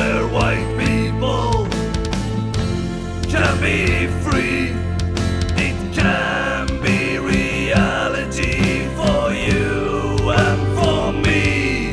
where white people can be free. It can be reality for you and for me.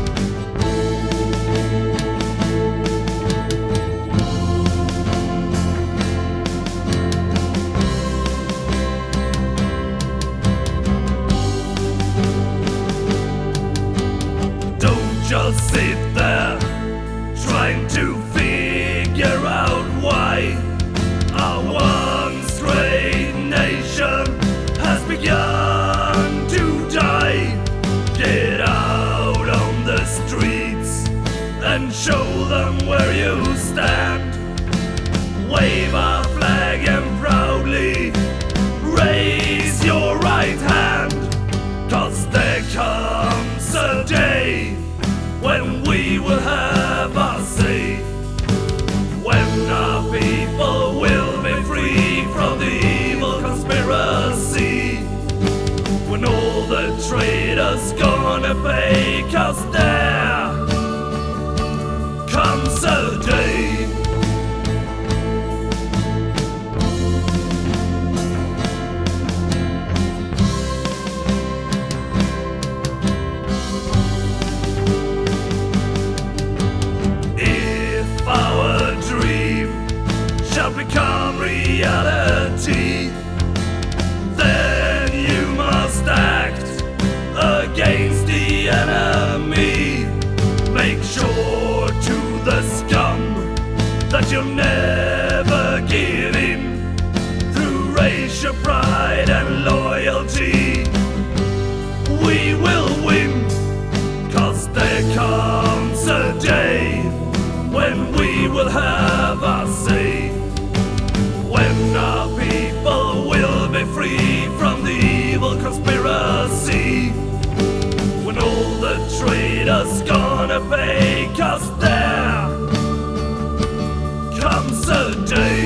Don't just sit there trying to figure out why our once great nation has begun to die. Get out on the streets and show them where you stand. Wave a flag and proudly raise your right hand, 'cause there comes a day when we will have our say, when our people will be free from the evil conspiracy, when all the traitors gonna pay, 'cause there comes a day. Become reality, then you must act against the enemy. Make sure to the scum that you'll never give in. Through racial pride and loyalty, we will win, 'cause there comes a day when we will have our say, when our people will be free from the evil conspiracy, when all the traitors gonna pay, 'cause there comes a day.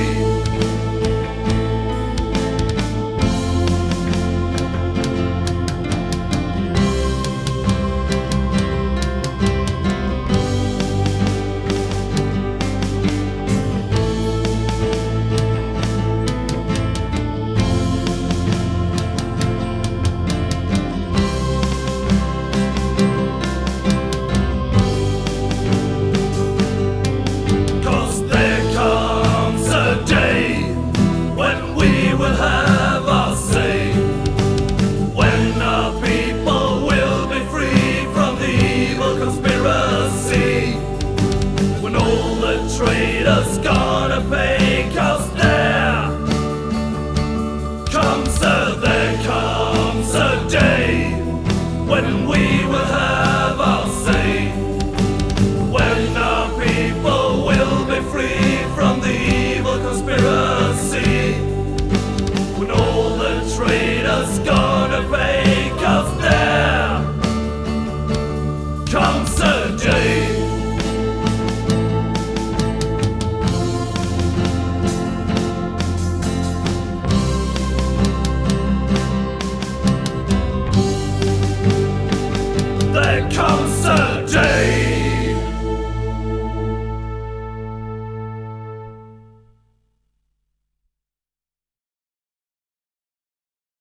Traitors gonna pay.